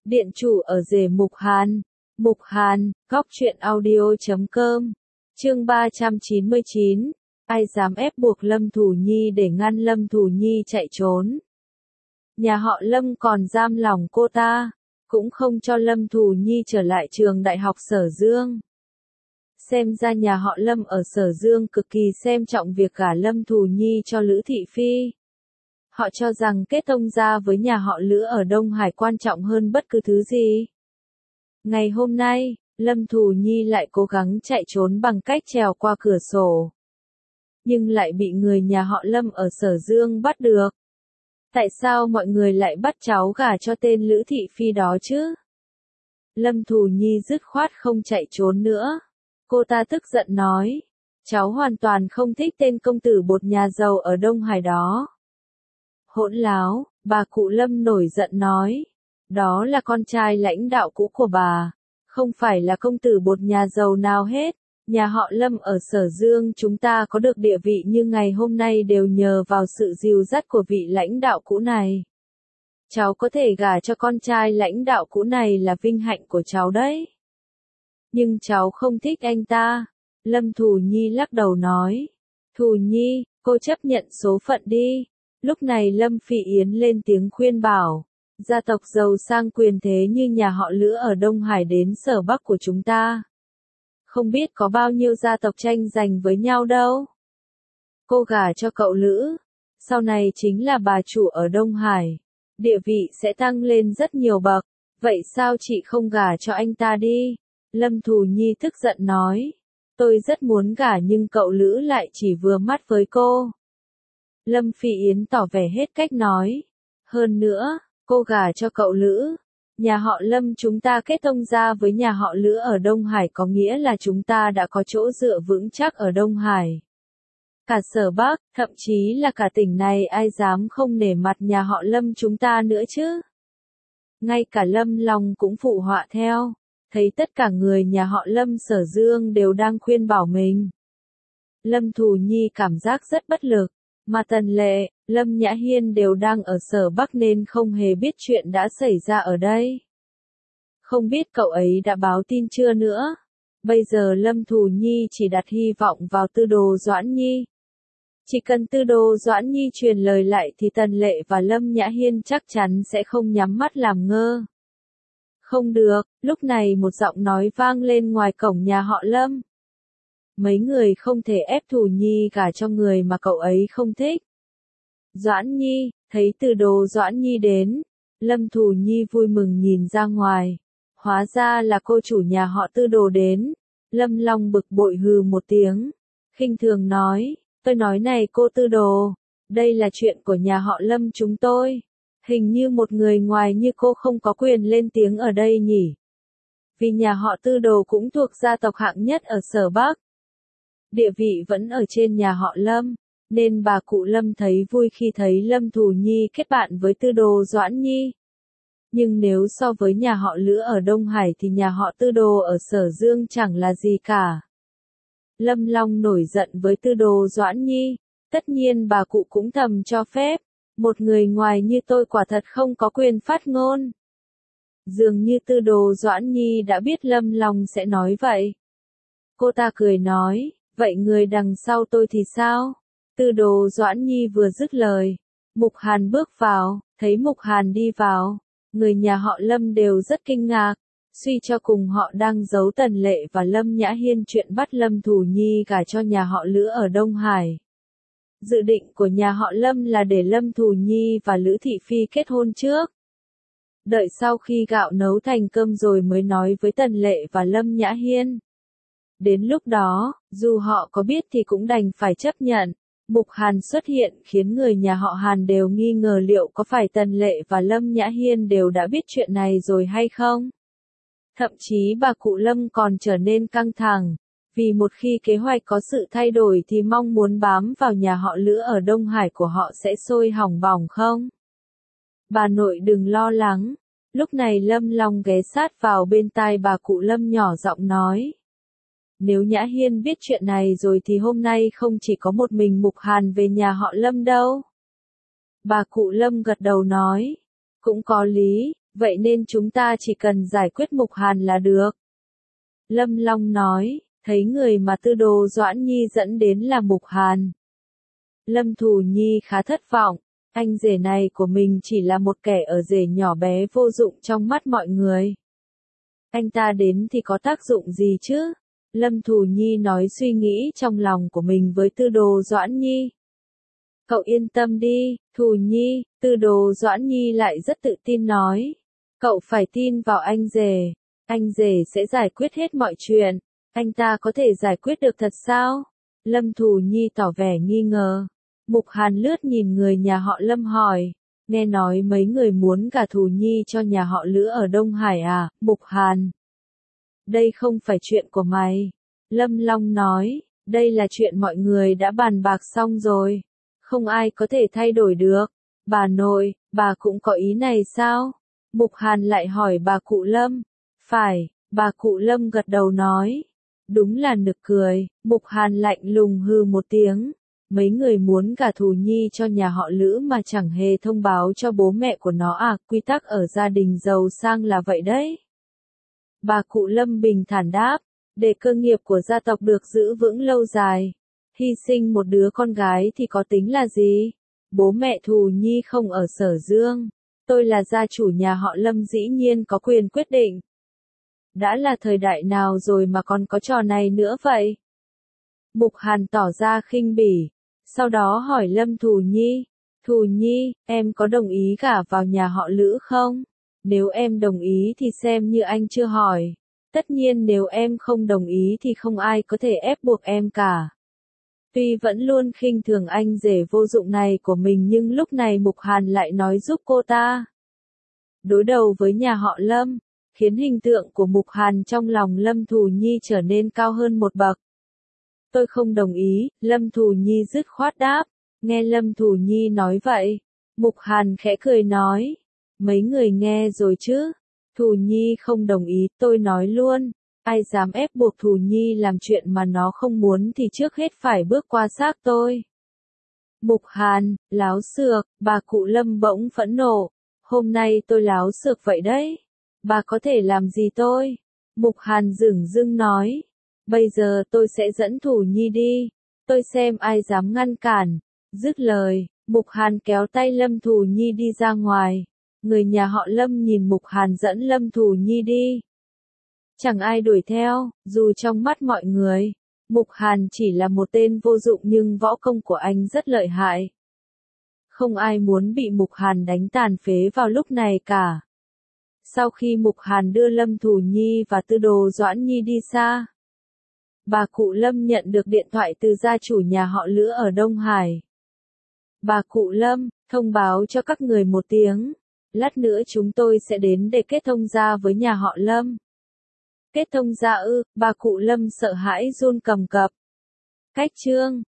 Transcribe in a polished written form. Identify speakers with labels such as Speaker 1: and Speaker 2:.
Speaker 1: Điện chủ ở rể Mục Hàn. Mục Hàn, góc truyện audio.com. Chương 399. Ai dám ép buộc Lâm Thủ Nhi để ngăn Lâm Thủ Nhi chạy trốn. Nhà họ Lâm còn giam lòng cô ta, cũng không cho Lâm Thủ Nhi trở lại trường đại học Sở Dương. Xem ra nhà họ Lâm ở Sở Dương cực kỳ xem trọng việc gả Lâm Thủ Nhi cho Lữ Thị Phi. Họ cho rằng kết thông gia với nhà họ Lữ ở Đông Hải quan trọng hơn bất cứ thứ gì. Ngày hôm nay, Lâm Thủ Nhi lại cố gắng chạy trốn bằng cách trèo qua cửa sổ. Nhưng lại bị người nhà họ Lâm ở Sở Dương bắt được. Tại sao mọi người lại bắt cháu gả cho tên Lữ Thị Phi đó chứ? Lâm Thủ Nhi dứt khoát không chạy trốn nữa. Cô ta tức giận nói, cháu hoàn toàn không thích tên công tử bột nhà giàu ở Đông Hải đó. Hỗn láo, bà cụ Lâm nổi giận nói, đó là con trai lãnh đạo cũ của bà, không phải là công tử bột nhà giàu nào hết. Nhà họ Lâm ở Sở Dương chúng ta có được địa vị như ngày hôm nay đều nhờ vào sự dìu dắt của vị lãnh đạo cũ này. Cháu có thể gả cho con trai lãnh đạo cũ này là vinh hạnh của cháu đấy. Nhưng cháu không thích anh ta. Lâm Thủ Nhi lắc đầu nói. Thủ Nhi, cô chấp nhận số phận đi. Lúc này Lâm Phỉ Yến lên tiếng khuyên bảo. Gia tộc giàu sang quyền thế như nhà họ Lữ ở Đông Hải đến Sở Bắc của chúng ta. Không biết có bao nhiêu gia tộc tranh giành với nhau đâu. Cô gả cho cậu Lữ. Sau này chính là bà chủ ở Đông Hải. Địa vị sẽ tăng lên rất nhiều bậc. Vậy sao chị không gả cho anh ta đi? Lâm Thủ Nhi tức giận nói. Tôi rất muốn gả nhưng cậu Lữ lại chỉ vừa mắt với cô. Lâm Phỉ Yến tỏ vẻ hết cách nói. Hơn nữa, cô gả cho cậu Lữ. Nhà họ Lâm chúng ta kết thông gia với nhà họ Lữ ở Đông Hải có nghĩa là chúng ta đã có chỗ dựa vững chắc ở Đông Hải. Cả Sở Bắc, thậm chí là cả tỉnh này ai dám không nể mặt nhà họ Lâm chúng ta nữa chứ. Ngay cả Lâm Long cũng phụ họa theo. Thấy tất cả người nhà họ Lâm Sở Dương đều đang khuyên bảo mình. Lâm Thủ Nhi cảm giác rất bất lực. Mà Tần Lệ, Lâm Nhã Hiên đều đang ở Sở Bắc nên không hề biết chuyện đã xảy ra ở đây. Không biết cậu ấy đã báo tin chưa nữa. Bây giờ Lâm Thủ Nhi chỉ đặt hy vọng vào Tư Đồ Doãn Nhi. Chỉ cần Tư Đồ Doãn Nhi truyền lời lại thì Tần Lệ và Lâm Nhã Hiên chắc chắn sẽ không nhắm mắt làm ngơ. Không được, lúc này một giọng nói vang lên ngoài cổng nhà họ Lâm. Mấy người không thể ép Thủ Nhi gả cho người mà cậu ấy không thích. Doãn Nhi, thấy Tư Đồ Doãn Nhi đến, Lâm Thủ Nhi vui mừng nhìn ra ngoài. Hóa ra là cô chủ nhà họ Tư Đồ đến. Lâm Long bực bội hừ một tiếng, khinh thường nói, tôi nói này cô Tư Đồ, đây là chuyện của nhà họ Lâm chúng tôi. Hình như một người ngoài như cô không có quyền lên tiếng ở đây nhỉ. Vì nhà họ Tư Đồ cũng thuộc gia tộc hạng nhất ở Sở Bắc. Địa vị vẫn ở trên nhà họ Lâm, nên bà cụ Lâm thấy vui khi thấy Lâm Thủ Nhi kết bạn với Tư Đồ Doãn Nhi. Nhưng nếu so với nhà họ Lữ ở Đông Hải thì nhà họ Tư Đồ ở Sở Dương chẳng là gì cả. Lâm Long nổi giận với Tư Đồ Doãn Nhi, tất nhiên bà cụ cũng thầm cho phép. Một người ngoài như tôi quả thật không có quyền phát ngôn. Dường như Tư Đồ Doãn Nhi đã biết Lâm Long sẽ nói vậy. Cô ta cười nói, vậy người đằng sau tôi thì sao? Tư Đồ Doãn Nhi vừa dứt lời, Mục Hàn bước vào, thấy Mục Hàn đi vào, người nhà họ Lâm đều rất kinh ngạc, suy cho cùng họ đang giấu Tần Lệ và Lâm Nhã Hiên chuyện bắt Lâm Thủ Nhi gả cho nhà họ Lữ ở Đông Hải. Dự định của nhà họ Lâm là để Lâm Thủ Nhi và Lữ Thị Phi kết hôn trước. Đợi sau khi gạo nấu thành cơm rồi mới nói với Tần Lệ và Lâm Nhã Hiên. Đến lúc đó, dù họ có biết thì cũng đành phải chấp nhận. Mục Hàn xuất hiện khiến người nhà họ Hàn đều nghi ngờ liệu có phải Tần Lệ và Lâm Nhã Hiên đều đã biết chuyện này rồi hay không. Thậm chí bà cụ Lâm còn trở nên căng thẳng. Vì một khi kế hoạch có sự thay đổi thì mong muốn bám vào nhà họ Lữ ở Đông Hải của họ sẽ sôi hỏng bỏng không? Bà nội đừng lo lắng. Lúc này Lâm Long ghé sát vào bên tai bà cụ Lâm nhỏ giọng nói. Nếu Nhã Hiên biết chuyện này rồi thì hôm nay không chỉ có một mình Mục Hàn về nhà họ Lâm đâu. Bà cụ Lâm gật đầu nói. Cũng có lý, Vậy nên chúng ta chỉ cần giải quyết Mục Hàn là được. Lâm Long nói, thấy người mà Tư Đồ Doãn Nhi dẫn đến là Mục Hàn. Lâm Thù Nhi khá thất vọng, anh rể này của mình chỉ là một kẻ ở rể nhỏ bé vô dụng trong mắt mọi người. Anh ta đến thì có tác dụng gì chứ? Lâm Thù Nhi nói suy nghĩ trong lòng của mình với Tư Đồ Doãn Nhi. Cậu yên tâm đi, Thù Nhi, Tư Đồ Doãn Nhi lại rất tự tin nói. Cậu phải tin vào anh rể sẽ giải quyết hết mọi chuyện. Anh ta có thể giải quyết được thật sao? Lâm Thù Nhi tỏ vẻ nghi ngờ. Mục Hàn lướt nhìn người nhà họ Lâm hỏi. Nghe nói mấy người muốn gả Thù Nhi cho nhà họ Lữ ở Đông Hải à, Mục Hàn? Đây không phải chuyện của mày. Lâm Long nói, đây là chuyện mọi người đã bàn bạc xong rồi. Không ai có thể thay đổi được. Bà nội, bà cũng có ý này sao? Mục Hàn lại hỏi bà cụ Lâm. Phải, bà cụ Lâm gật đầu nói. Đúng là nực cười, Mục Hàn lạnh lùng hừ một tiếng. Mấy người muốn gả Thù Nhi cho nhà họ Lữ mà chẳng hề thông báo cho bố mẹ của nó à, quy tắc ở gia đình giàu sang là vậy đấy. Bà cụ Lâm bình thản đáp, để cơ nghiệp của gia tộc được giữ vững lâu dài. Hy sinh một đứa con gái thì có tính là gì? Bố mẹ Thù Nhi không ở Sở Dương. Tôi là gia chủ nhà họ Lâm dĩ nhiên có quyền quyết định. Đã là thời đại nào rồi mà còn có trò này nữa vậy? Mục Hàn tỏ ra khinh bỉ. Sau đó hỏi Lâm Thù Nhi. Thù Nhi, em có đồng ý gả vào nhà họ Lữ không? Nếu em đồng ý thì xem như anh chưa hỏi. Tất nhiên nếu em không đồng ý thì không ai có thể ép buộc em cả. Tuy vẫn luôn khinh thường anh rể vô dụng này của mình nhưng lúc này Mục Hàn lại nói giúp cô ta đối đầu với nhà họ Lâm, khiến hình tượng của Mục Hàn trong lòng Lâm Thù Nhi trở nên cao hơn một bậc. Tôi không đồng ý, Lâm Thù Nhi dứt khoát đáp. Nghe Lâm Thù Nhi nói vậy, Mục Hàn khẽ cười nói. Mấy người nghe rồi chứ? Thù Nhi không đồng ý, tôi nói luôn. Ai dám ép buộc Thù Nhi làm chuyện mà nó không muốn thì trước hết phải bước qua xác tôi. Mục Hàn, láo xược, bà cụ Lâm bỗng phẫn nộ. Hôm nay tôi láo xược vậy đấy. Bà có thể làm gì tôi? Mục Hàn dửng dưng nói. Bây giờ tôi sẽ dẫn Thù Nhi đi. Tôi xem ai dám ngăn cản. Dứt lời, Mục Hàn kéo tay Lâm Thù Nhi đi ra ngoài. Người nhà họ Lâm nhìn Mục Hàn dẫn Lâm Thù Nhi đi. Chẳng ai đuổi theo, dù trong mắt mọi người, Mục Hàn chỉ là một tên vô dụng nhưng võ công của anh rất lợi hại. Không ai muốn bị Mục Hàn đánh tàn phế vào lúc này cả. Sau khi Mục Hàn đưa Lâm Thù Nhi và Tư Đồ Doãn Nhi đi xa, bà cụ Lâm nhận được điện thoại từ gia chủ nhà họ Lữ ở Đông Hải. Bà cụ Lâm, thông báo cho các người một tiếng. Lát nữa chúng tôi sẽ đến để kết thông gia với nhà họ Lâm. Kết thông gia ư? Bà cụ Lâm sợ hãi run cầm cập. Cách chương